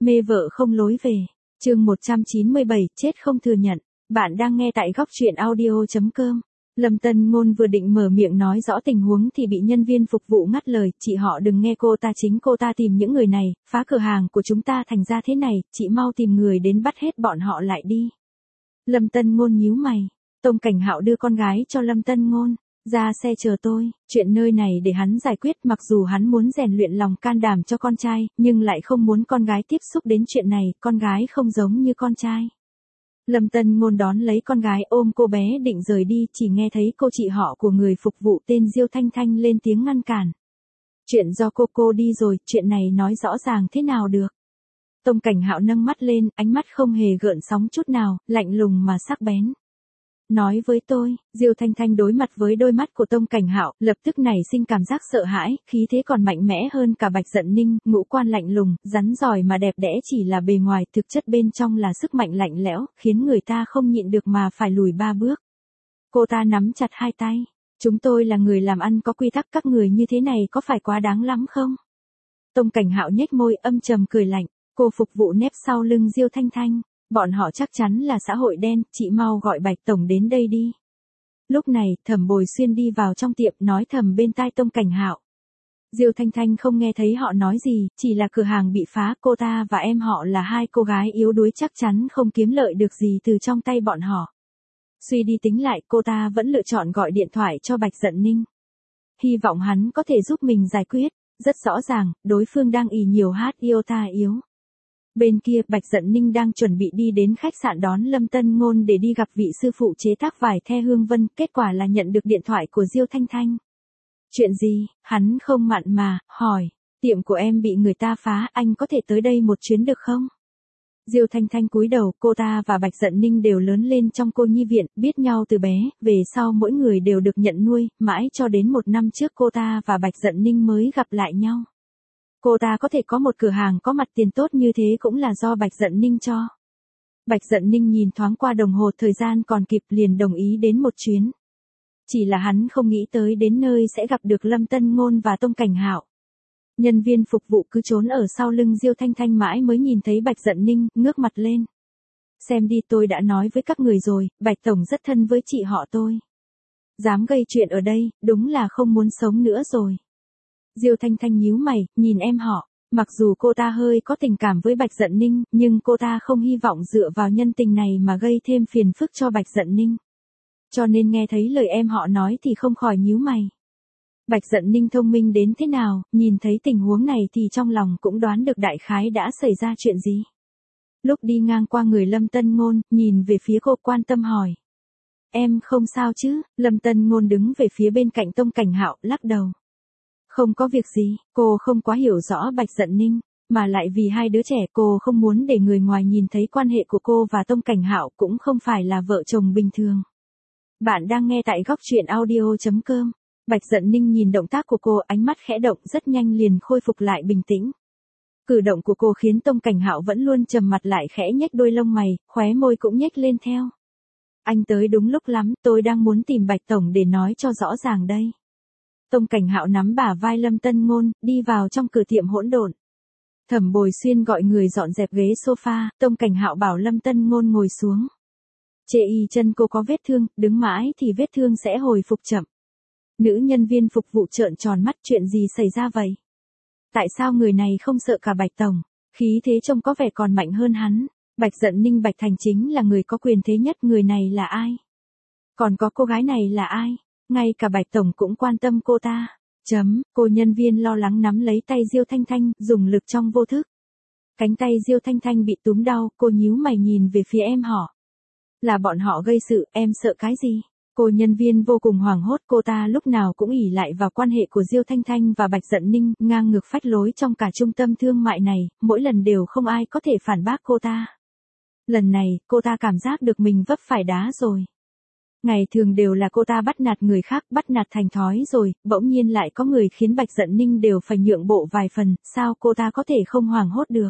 Mê vợ không lối về. Chương 197, chết không thừa nhận. Bạn đang nghe tại góc truyện audio.com. Lâm Tân Ngôn vừa định mở miệng nói rõ tình huống thì bị nhân viên phục vụ ngắt lời, chị họ đừng nghe cô ta, chính cô ta tìm những người này, phá cửa hàng của chúng ta thành ra thế này, chị mau tìm người đến bắt hết bọn họ lại đi. Lâm Tân Ngôn nhíu mày, Tông Cảnh Hạo đưa con gái cho Lâm Tân Ngôn, ra xe chờ tôi, chuyện nơi này để hắn giải quyết, mặc dù hắn muốn rèn luyện lòng can đảm cho con trai, nhưng lại không muốn con gái tiếp xúc đến chuyện này, con gái không giống như con trai. Lâm Tân Ngôn đón lấy con gái ôm cô bé định rời đi, chỉ nghe thấy cô chị họ của người phục vụ tên Diêu Thanh Thanh lên tiếng ngăn cản. Chuyện do cô đi rồi, chuyện này nói rõ ràng thế nào được. Tông Cảnh Hạo nâng mắt lên, ánh mắt không hề gợn sóng chút nào, lạnh lùng mà sắc bén. Nói với tôi, Diêu Thanh Thanh đối mặt với đôi mắt của Tông Cảnh Hạo, lập tức nảy sinh cảm giác sợ hãi, khí thế còn mạnh mẽ hơn cả Bạch Dận Ninh, ngũ quan lạnh lùng, rắn giỏi mà đẹp đẽ chỉ là bề ngoài, thực chất bên trong là sức mạnh lạnh lẽo, khiến người ta không nhịn được mà phải lùi 3 bước. Cô ta nắm chặt hai tay, chúng tôi là người làm ăn có quy tắc, các người như thế này có phải quá đáng lắm không? Tông Cảnh Hạo nhếch môi âm trầm cười lạnh, cô phục vụ nép sau lưng Diêu Thanh Thanh. Bọn họ chắc chắn là xã hội đen, chị mau gọi Bạch Tổng đến đây đi. Lúc này, Thẩm Bồi Xuyên đi vào trong tiệm nói thầm bên tai Tông Cảnh Hạo. Diêu Thanh Thanh không nghe thấy họ nói gì, chỉ là cửa hàng bị phá, cô ta và em họ là hai cô gái yếu đuối chắc chắn không kiếm lợi được gì từ trong tay bọn họ. Suy đi tính lại, cô ta vẫn lựa chọn gọi điện thoại cho Bạch Dận Ninh. Hy vọng hắn có thể giúp mình giải quyết, rất rõ ràng, đối phương đang ì nhiều hát yêu ta yếu. Bên kia, Bạch Dận Ninh đang chuẩn bị đi đến khách sạn đón Lâm Tân Ngôn để đi gặp vị sư phụ chế tác vải The Hương Vân, kết quả là nhận được điện thoại của Diêu Thanh Thanh. Chuyện gì? Hắn không mặn mà, hỏi, tiệm của em bị người ta phá, anh có thể tới đây một chuyến được không? Diêu Thanh Thanh cúi đầu, cô ta và Bạch Dận Ninh đều lớn lên trong cô nhi viện, biết nhau từ bé, về sau mỗi người đều được nhận nuôi, mãi cho đến 1 năm trước cô ta và Bạch Dận Ninh mới gặp lại nhau. Cô ta có thể có một cửa hàng có mặt tiền tốt như thế cũng là do Bạch Dận Ninh cho. Bạch Dận Ninh nhìn thoáng qua đồng hồ, thời gian còn kịp, liền đồng ý đến một chuyến. Chỉ là hắn không nghĩ tới đến nơi sẽ gặp được Lâm Tân Ngôn và Tông Cảnh Hạo. Nhân viên phục vụ cứ trốn ở sau lưng Diêu Thanh Thanh mãi mới nhìn thấy Bạch Dận Ninh, ngước mặt lên. Xem đi, tôi đã nói với các người rồi, Bạch Tổng rất thân với chị họ tôi. Dám gây chuyện ở đây, đúng là không muốn sống nữa rồi. Diêu Thanh Thanh nhíu mày, nhìn em họ, mặc dù cô ta hơi có tình cảm với Bạch Dận Ninh, nhưng cô ta không hy vọng dựa vào nhân tình này mà gây thêm phiền phức cho Bạch Dận Ninh. Cho nên nghe thấy lời em họ nói thì không khỏi nhíu mày. Bạch Dận Ninh thông minh đến thế nào, nhìn thấy tình huống này thì trong lòng cũng đoán được đại khái đã xảy ra chuyện gì. Lúc đi ngang qua người Lâm Tân Ngôn, nhìn về phía cô quan tâm hỏi. Em không sao chứ? Lâm Tân Ngôn đứng về phía bên cạnh Tông Cảnh Hạo, lắc đầu. Không có việc gì, cô không quá hiểu rõ Bạch Dận Ninh, mà lại vì hai đứa trẻ cô không muốn để người ngoài nhìn thấy quan hệ của cô và Tông Cảnh Hạo cũng không phải là vợ chồng bình thường. Bạn đang nghe tại góc truyện audio.com. Bạch Dận Ninh nhìn động tác của cô, ánh mắt khẽ động, rất nhanh liền khôi phục lại bình tĩnh. Cử động của cô khiến Tông Cảnh Hạo vẫn luôn trầm mặt lại, khẽ nhếch đôi lông mày, khóe môi cũng nhếch lên theo. Anh tới đúng lúc lắm, tôi đang muốn tìm Bạch Tổng để nói cho rõ ràng đây. Tông Cảnh Hạo nắm bả vai Lâm Tân Ngôn, đi vào trong cửa tiệm hỗn độn. Thẩm Bồi Xuyên gọi người dọn dẹp ghế sofa, Tông Cảnh Hạo bảo Lâm Tân Ngôn ngồi xuống. Chê y chân cô có vết thương, đứng mãi thì vết thương sẽ hồi phục chậm. Nữ nhân viên phục vụ trợn tròn mắt, chuyện gì xảy ra vậy? Tại sao người này không sợ cả Bạch Tổng? Khí thế trông có vẻ còn mạnh hơn hắn. Bạch Dận Ninh Bạch Thành chính là người có quyền thế nhất, người này là ai? Còn có cô gái này là ai? Ngay cả Bạch Tổng cũng quan tâm cô ta. Cô nhân viên lo lắng nắm lấy tay Diêu Thanh Thanh, dùng lực trong vô thức. Cánh tay Diêu Thanh Thanh bị túm đau, cô nhíu mày nhìn về phía em họ. Là bọn họ gây sự, em sợ cái gì? Cô nhân viên vô cùng hoảng hốt, cô ta lúc nào cũng ỷ lại vào quan hệ của Diêu Thanh Thanh và Bạch Dận Ninh, ngang ngược phách lối trong cả trung tâm thương mại này, mỗi lần đều không ai có thể phản bác cô ta. Lần này, cô ta cảm giác được mình vấp phải đá rồi. Ngày thường đều là cô ta bắt nạt người khác, bắt nạt thành thói rồi, bỗng nhiên lại có người khiến Bạch Dận Ninh đều phải nhượng bộ vài phần, sao cô ta có thể không hoảng hốt được?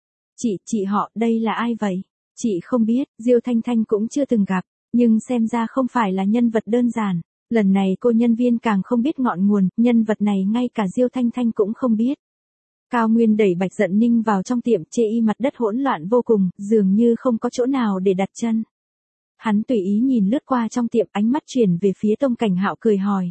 Chị họ, đây là ai vậy? Chị không biết, Diêu Thanh Thanh cũng chưa từng gặp, nhưng xem ra không phải là nhân vật đơn giản. Lần này cô nhân viên càng không biết ngọn nguồn, nhân vật này ngay cả Diêu Thanh Thanh cũng không biết. Cao Nguyên đẩy Bạch Dận Ninh vào trong tiệm, chê y mặt đất hỗn loạn vô cùng, dường như không có chỗ nào để đặt chân. Hắn tùy ý nhìn lướt qua trong tiệm, ánh mắt chuyển về phía Tông Cảnh Hạo cười hỏi.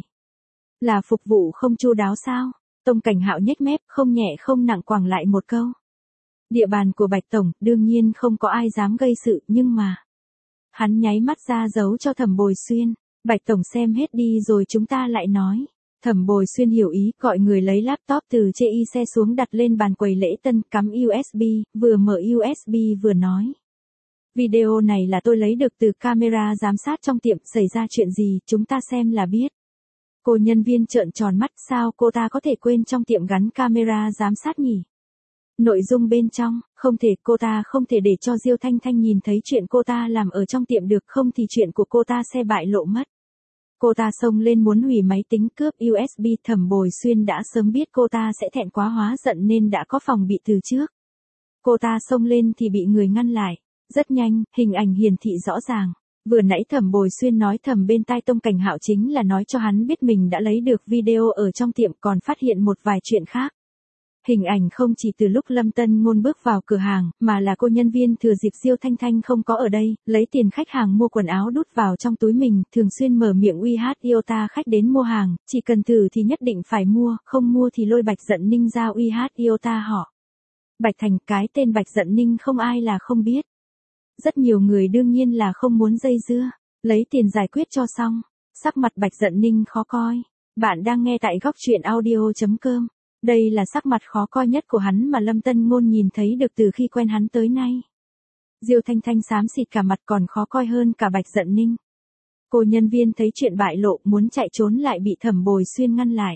Là phục vụ không chu đáo sao? Tông Cảnh Hạo nhếch mép, không nhẹ không nặng quẳng lại một câu. Địa bàn của Bạch Tổng, đương nhiên không có ai dám gây sự, nhưng mà... Hắn nháy mắt ra dấu cho Thẩm Bồi Xuyên. Bạch Tổng xem hết đi rồi chúng ta lại nói. Thẩm Bồi Xuyên hiểu ý, gọi người lấy laptop từ chê y xe xuống đặt lên bàn quầy lễ tân, cắm USB, vừa mở USB vừa nói. Video này là tôi lấy được từ camera giám sát trong tiệm, xảy ra chuyện gì, chúng ta xem là biết. Cô nhân viên trợn tròn mắt, sao cô ta có thể quên trong tiệm gắn camera giám sát nhỉ? Nội dung bên trong, không thể, cô ta không thể để cho Diêu Thanh Thanh nhìn thấy chuyện cô ta làm ở trong tiệm được, không thì chuyện của cô ta sẽ bại lộ mất. Cô ta xông lên muốn hủy máy tính, cướp USB, Thẩm Bồi Xuyên đã sớm biết cô ta sẽ thẹn quá hóa giận nên đã có phòng bị từ trước. Cô ta xông lên thì bị người ngăn lại. Rất nhanh, hình ảnh hiển thị rõ ràng. Vừa nãy Thẩm Bồi Xuyên nói thầm bên tai Tông Cảnh Hạo chính là nói cho hắn biết mình đã lấy được video ở trong tiệm, còn phát hiện một vài chuyện khác. Hình ảnh không chỉ từ lúc Lâm Tân Ngôn bước vào cửa hàng, mà là cô nhân viên thừa dịp Diêu Thanh Thanh không có ở đây, lấy tiền khách hàng mua quần áo đút vào trong túi mình, thường xuyên mở miệng uy hát Iota khách đến mua hàng, chỉ cần thử thì nhất định phải mua, không mua thì lôi Bạch Dận Ninh ra uy hát Iota họ. Bạch Thành, cái tên Bạch Dận Ninh không ai là không biết. Rất nhiều người đương nhiên là không muốn dây dưa, lấy tiền giải quyết cho xong. Sắc mặt Bạch Dận Ninh khó coi. Bạn đang nghe tại góc truyện audio.com. Đây là sắc mặt khó coi nhất của hắn mà Lâm Tân Ngôn nhìn thấy được từ khi quen hắn tới nay. Diêu Thanh Thanh xám xịt cả mặt, còn khó coi hơn cả Bạch Dận Ninh. Cô nhân viên thấy chuyện bại lộ muốn chạy trốn lại bị Thẩm Bồi Xuyên ngăn lại.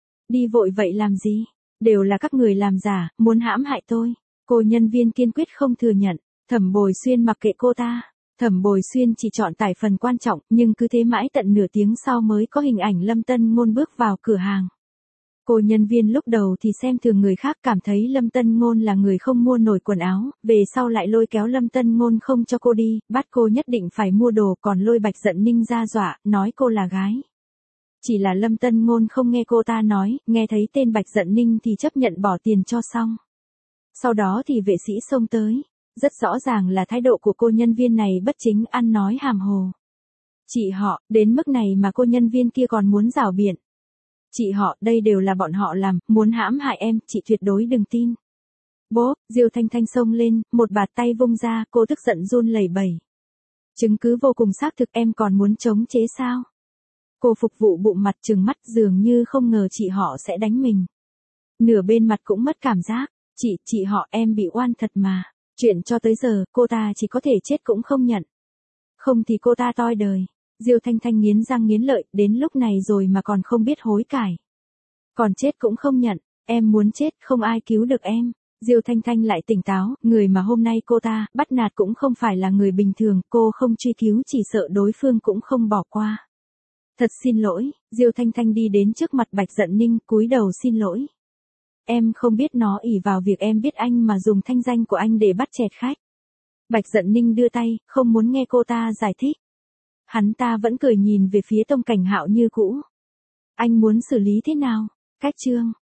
Đi vội vậy làm gì? Đều là các người làm giả, muốn hãm hại tôi. Cô nhân viên kiên quyết không thừa nhận. Thẩm Bồi Xuyên mặc kệ cô ta. Thẩm Bồi Xuyên chỉ chọn tải phần quan trọng, nhưng cứ thế mãi tận nửa tiếng sau mới có hình ảnh Lâm Tân Ngôn bước vào cửa hàng. Cô nhân viên lúc đầu thì xem thường người khác, cảm thấy Lâm Tân Ngôn là người không mua nổi quần áo, về sau lại lôi kéo Lâm Tân Ngôn không cho cô đi, bắt cô nhất định phải mua đồ, còn lôi Bạch Dận Ninh ra dọa, nói cô là gái. Chỉ là Lâm Tân Ngôn không nghe cô ta nói, nghe thấy tên Bạch Dận Ninh thì chấp nhận bỏ tiền cho xong. Sau đó thì vệ sĩ xông tới. Rất rõ ràng là thái độ của cô nhân viên này bất chính, ăn nói hàm hồ. Chị họ, đến mức này mà cô nhân viên kia còn muốn rảo biện. Chị họ, đây đều là bọn họ làm, muốn hãm hại em, chị tuyệt đối đừng tin. Bố, Diêu Thanh Thanh xông lên, một bạt tay vung ra, cô tức giận run lẩy bẩy. Chứng cứ vô cùng xác thực, em còn muốn chống chế sao? Cô phục vụ bụng mặt trừng mắt, dường như không ngờ chị họ sẽ đánh mình. Nửa bên mặt cũng mất cảm giác. Chị họ, em bị oan thật mà. Chuyện cho tới giờ, cô ta chỉ có thể chết cũng không nhận. Không thì cô ta toi đời. Diêu Thanh Thanh nghiến răng nghiến lợi, đến lúc này rồi mà còn không biết hối cải. Còn chết cũng không nhận, em muốn chết, không ai cứu được em. Diêu Thanh Thanh lại tỉnh táo, người mà hôm nay cô ta bắt nạt cũng không phải là người bình thường, cô không truy cứu chỉ sợ đối phương cũng không bỏ qua. Thật xin lỗi, Diêu Thanh Thanh đi đến trước mặt Bạch Dận Ninh, cúi đầu xin lỗi. Em không biết, nó ỷ vào việc em biết anh mà dùng thanh danh của anh để bắt chẹt khách. Bạch Dận Ninh đưa tay, không muốn nghe cô ta giải thích. Hắn ta vẫn cười nhìn về phía Tông Cảnh Hạo như cũ. Anh muốn xử lý thế nào? Cách chương.